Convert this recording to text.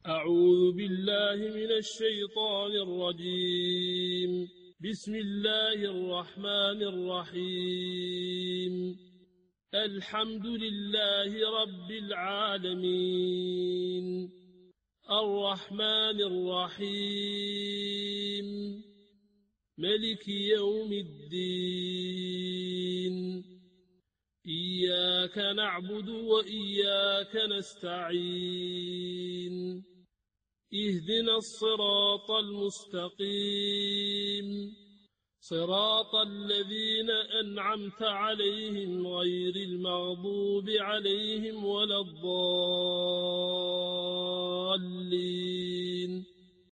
أعوذ بالله من الشيطان الرجيم. بسم الله الرحمن الرحيم. الحمد لله رب العالمين، الرحمن الرحيم، ملك يوم الدين. إياك نعبد وإياك نستعين. اهدنا الصراط المستقيم، صراط الذين أنعمت عليهم غير المغضوب عليهم ولا الضالين.